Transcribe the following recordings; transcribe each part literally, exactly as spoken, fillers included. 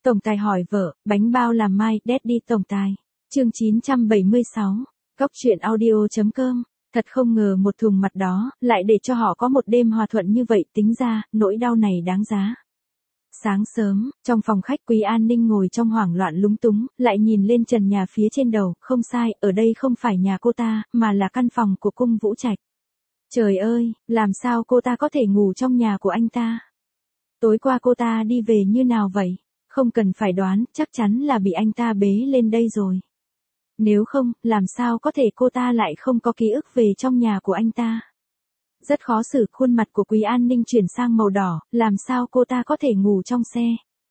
Tổng tài hỏi vợ, bánh bao làm mai, Daddy tổng tài. Chương chín trăm bảy mươi sáu. Góc truyện audio chấm com. Thật không ngờ một thùng mặt đó, lại để cho họ có một đêm hòa thuận như vậy, tính ra, nỗi đau này đáng giá. Sáng sớm, trong phòng khách Quý An Ninh ngồi trong hoảng loạn lúng túng, lại nhìn lên trần nhà phía trên đầu, không sai, ở đây không phải nhà cô ta, mà là căn phòng của cung Vũ Trạch. Trời ơi, làm sao cô ta có thể ngủ trong nhà của anh ta? Tối qua cô ta đi về như nào vậy? Không cần phải đoán, chắc chắn là bị anh ta bế lên đây rồi. Nếu không, làm sao có thể cô ta lại không có ký ức về trong nhà của anh ta? Rất khó xử, khuôn mặt của Quý An Ninh chuyển sang màu đỏ, làm sao cô ta có thể ngủ trong xe?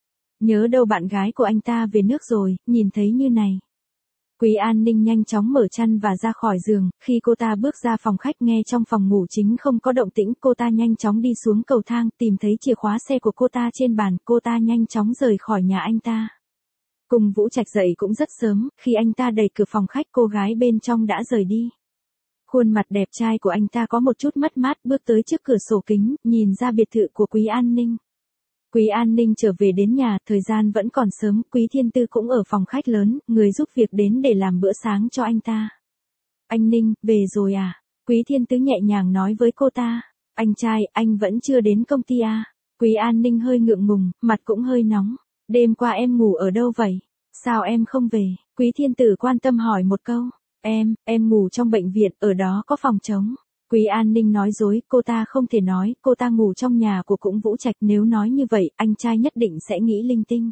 Nhớ đâu bạn gái của anh ta về nước rồi, nhìn thấy như này. Quý An Ninh nhanh chóng mở chăn và ra khỏi giường, khi cô ta bước ra phòng khách nghe trong phòng ngủ chính không có động tĩnh, cô ta nhanh chóng đi xuống cầu thang, tìm thấy chìa khóa xe của cô ta trên bàn, cô ta nhanh chóng rời khỏi nhà anh ta. Cung Vũ Trạch dậy cũng rất sớm, khi anh ta đẩy cửa phòng khách cô gái bên trong đã rời đi. Khuôn mặt đẹp trai của anh ta có một chút mất mát, bước tới trước cửa sổ kính, nhìn ra biệt thự của Quý An Ninh. Quý An Ninh trở về đến nhà, thời gian vẫn còn sớm, Quý Thiên Tư cũng ở phòng khách lớn, người giúp việc đến để làm bữa sáng cho anh ta. Anh Ninh, về rồi à? Quý Thiên Tư nhẹ nhàng nói với cô ta. Anh trai, anh vẫn chưa đến công ty à? Quý An Ninh hơi ngượng ngùng, mặt cũng hơi nóng. Đêm qua em ngủ ở đâu vậy? Sao em không về? Quý Thiên Tử quan tâm hỏi một câu. Em, em ngủ trong bệnh viện, ở đó có phòng trống. Quý An Ninh nói dối, cô ta không thể nói, cô ta ngủ trong nhà của cung Vũ Trạch, nếu nói như vậy, anh trai nhất định sẽ nghĩ linh tinh.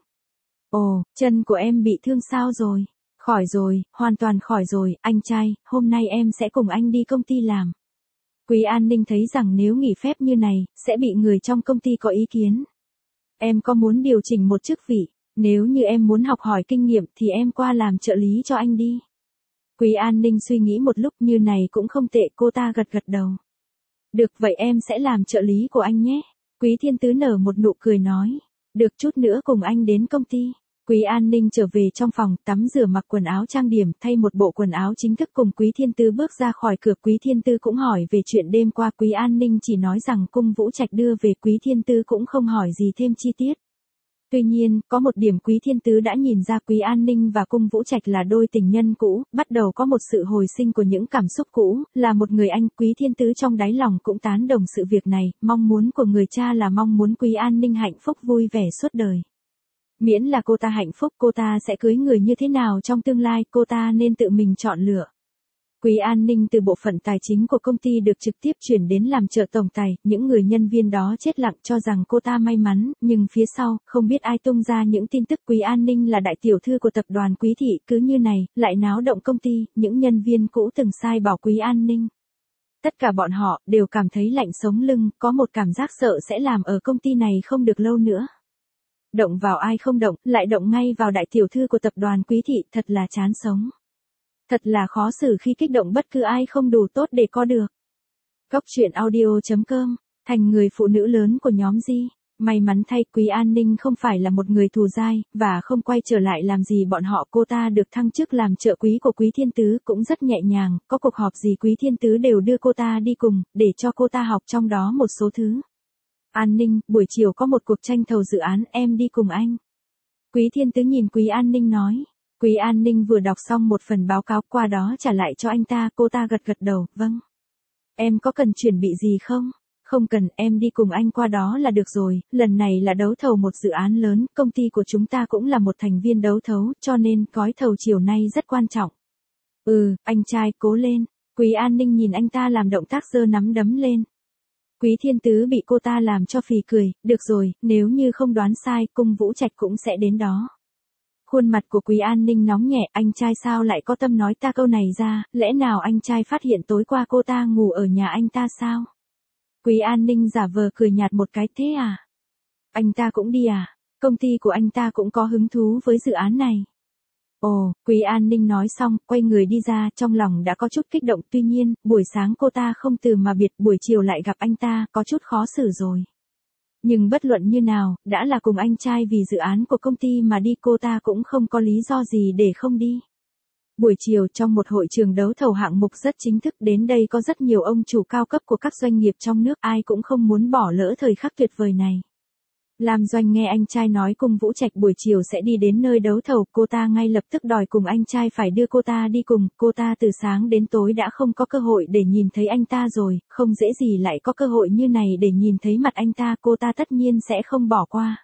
Ồ, chân của em bị thương sao rồi? Khỏi rồi, hoàn toàn khỏi rồi, anh trai, hôm nay em sẽ cùng anh đi công ty làm. Quý An Ninh thấy rằng nếu nghỉ phép như này, sẽ bị người trong công ty có ý kiến. Em có muốn điều chỉnh một chức vị, nếu như em muốn học hỏi kinh nghiệm thì em qua làm trợ lý cho anh đi. Quý An Ninh suy nghĩ một lúc, như này cũng không tệ, cô ta gật gật đầu. Được, vậy em sẽ làm trợ lý của anh nhé. Quý Thiên Tứ nở một nụ cười nói. Được, chút nữa cùng anh đến công ty. Quý An Ninh trở về trong phòng, tắm rửa mặc quần áo trang điểm, thay một bộ quần áo chính thức cùng Quý Thiên Tứ bước ra khỏi cửa. Quý Thiên Tứ cũng hỏi về chuyện đêm qua, Quý An Ninh chỉ nói rằng cung Vũ Trạch đưa về, Quý Thiên Tứ cũng không hỏi gì thêm chi tiết. Tuy nhiên, có một điểm Quý Thiên Tứ đã nhìn ra, Quý An Ninh và cung Vũ Trạch là đôi tình nhân cũ, bắt đầu có một sự hồi sinh của những cảm xúc cũ, là một người anh. Quý Thiên Tứ trong đáy lòng cũng tán đồng sự việc này, mong muốn của người cha là mong muốn Quý An Ninh hạnh phúc vui vẻ suốt đời. Miễn là cô ta hạnh phúc, cô ta sẽ cưới người như thế nào trong tương lai, cô ta nên tự mình chọn lựa. Quý An Ninh từ bộ phận tài chính của công ty được trực tiếp chuyển đến làm trợ tổng tài, những người nhân viên đó chết lặng cho rằng cô ta may mắn, nhưng phía sau, không biết ai tung ra những tin tức Quý An Ninh là đại tiểu thư của tập đoàn Quý Thị, cứ như này, lại náo động công ty, những nhân viên cũ từng sai bảo Quý An Ninh. Tất cả bọn họ, đều cảm thấy lạnh sống lưng, có một cảm giác sợ sẽ làm ở công ty này không được lâu nữa. Động vào ai không động, lại động ngay vào đại tiểu thư của tập đoàn Quý Thị, thật là chán sống. Thật là khó xử khi kích động bất cứ ai không đủ tốt để có được. Góc truyện audio chấm com, thành người phụ nữ lớn của nhóm G. May mắn thay, Quý An Ninh không phải là một người thù dai, và không quay trở lại làm gì bọn họ. Cô ta được thăng chức làm trợ quý của Quý Thiên Tứ, cũng rất nhẹ nhàng, có cuộc họp gì Quý Thiên Tứ đều đưa cô ta đi cùng, để cho cô ta học trong đó một số thứ. An Ninh, buổi chiều có một cuộc tranh thầu dự án, em đi cùng anh. Quý Thiên Tứ nhìn Quý An Ninh nói. Quý An Ninh vừa đọc xong một phần báo cáo, qua đó trả lại cho anh ta, cô ta gật gật đầu, vâng. Em có cần chuẩn bị gì không? Không cần, em đi cùng anh qua đó là được rồi, lần này là đấu thầu một dự án lớn, công ty của chúng ta cũng là một thành viên đấu thầu, cho nên gói thầu chiều nay rất quan trọng. Ừ, anh trai, cố lên. Quý An Ninh nhìn anh ta làm động tác giơ nắm đấm lên. Quý Thiên Tứ bị cô ta làm cho phì cười, được rồi, nếu như không đoán sai, cung Vũ Trạch cũng sẽ đến đó. Khuôn mặt của Quý An Ninh nóng nhẹ, anh trai sao lại có tâm nói ta câu này ra, lẽ nào anh trai phát hiện tối qua cô ta ngủ ở nhà anh ta sao? Quý An Ninh giả vờ cười nhạt một cái, thế à? Anh ta cũng đi à? Công ty của anh ta cũng có hứng thú với dự án này. Ồ, Quý An Ninh nói xong, quay người đi ra, trong lòng đã có chút kích động, tuy nhiên, buổi sáng cô ta không từ mà biệt, buổi chiều lại gặp anh ta, có chút khó xử rồi. Nhưng bất luận như nào, đã là cùng anh trai vì dự án của công ty mà đi, cô ta cũng không có lý do gì để không đi. Buổi chiều trong một hội trường đấu thầu hạng mục rất chính thức, đến đây có rất nhiều ông chủ cao cấp của các doanh nghiệp trong nước, ai cũng không muốn bỏ lỡ thời khắc tuyệt vời này. Lam Doanh nghe anh trai nói Cung Vũ Trạch buổi chiều sẽ đi đến nơi đấu thầu, cô ta ngay lập tức đòi cùng anh trai phải đưa cô ta đi cùng, cô ta từ sáng đến tối đã không có cơ hội để nhìn thấy anh ta rồi, không dễ gì lại có cơ hội như này để nhìn thấy mặt anh ta, cô ta tất nhiên sẽ không bỏ qua.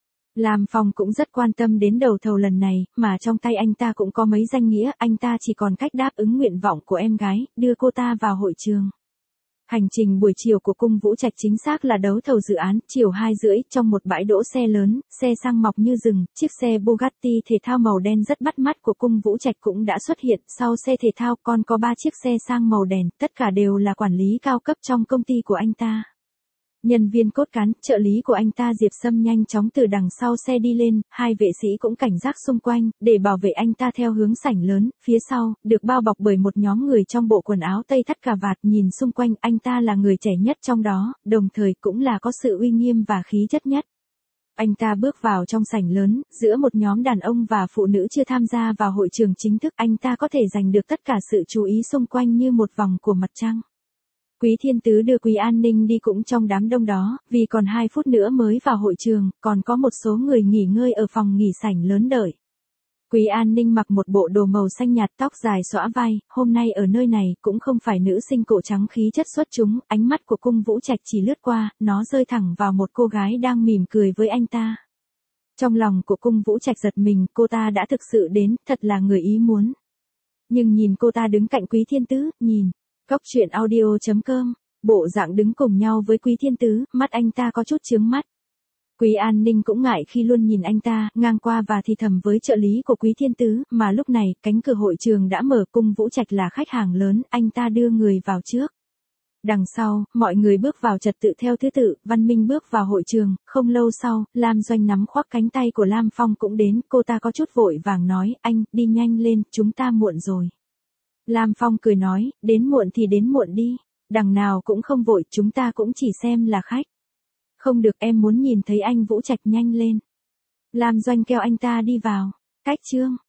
Lam Phong cũng rất quan tâm đến đầu thầu lần này, mà trong tay anh ta cũng có mấy danh nghĩa, anh ta chỉ còn cách đáp ứng nguyện vọng của em gái, đưa cô ta vào hội trường. Hành trình buổi chiều của Cung Vũ Trạch chính xác là đấu thầu dự án, chiều hai rưỡi, trong một bãi đỗ xe lớn, xe sang mọc như rừng, chiếc xe Bugatti thể thao màu đen rất bắt mắt của Cung Vũ Trạch cũng đã xuất hiện, sau xe thể thao còn có ba chiếc xe sang màu đen, tất cả đều là quản lý cao cấp trong công ty của anh ta. Nhân viên cốt cán, trợ lý của anh ta Diệp Sâm nhanh chóng từ đằng sau xe đi lên, hai vệ sĩ cũng cảnh giác xung quanh, để bảo vệ anh ta theo hướng sảnh lớn, phía sau, được bao bọc bởi một nhóm người trong bộ quần áo tây thắt cà vạt, nhìn xung quanh, anh ta là người trẻ nhất trong đó, đồng thời cũng là có sự uy nghiêm và khí chất nhất. Anh ta bước vào trong sảnh lớn, giữa một nhóm đàn ông và phụ nữ chưa tham gia vào hội trường chính thức, anh ta có thể giành được tất cả sự chú ý xung quanh như một vòng của mặt trăng. Quý Thiên Tứ đưa Quý An Ninh đi cũng trong đám đông đó, vì còn hai phút nữa mới vào hội trường, còn có một số người nghỉ ngơi ở phòng nghỉ sảnh lớn đợi. Quý An Ninh mặc một bộ đồ màu xanh nhạt, tóc dài xõa vai, hôm nay ở nơi này cũng không phải nữ sinh cổ trắng khí chất xuất chúng, ánh mắt của Cung Vũ Trạch chỉ lướt qua, nó rơi thẳng vào một cô gái đang mỉm cười với anh ta. Trong lòng của Cung Vũ Trạch giật mình, cô ta đã thực sự đến, thật là người ý muốn. Nhưng nhìn cô ta đứng cạnh Quý Thiên Tứ, nhìn. Cóc truyện audio chấm com, bộ dạng đứng cùng nhau với Quý Thiên Tứ, mắt anh ta có chút chướng mắt. Quý An Ninh cũng ngại khi luôn nhìn anh ta, ngang qua và thì thầm với trợ lý của Quý Thiên Tứ, mà lúc này, cánh cửa hội trường đã mở, Cung Vũ Trạch là khách hàng lớn, anh ta đưa người vào trước. Đằng sau, mọi người bước vào trật tự theo thứ tự, văn minh bước vào hội trường, không lâu sau, Lam Doanh nắm khoác cánh tay của Lam Phong cũng đến, cô ta có chút vội vàng nói, anh, đi nhanh lên, chúng ta muộn rồi. Lam Phong cười nói, đến muộn thì đến muộn đi, đằng nào cũng không vội, chúng ta cũng chỉ xem là khách. Không được, em muốn nhìn thấy anh Vũ Trạch, nhanh lên. Lam Doanh kêu anh ta đi vào. Cách chương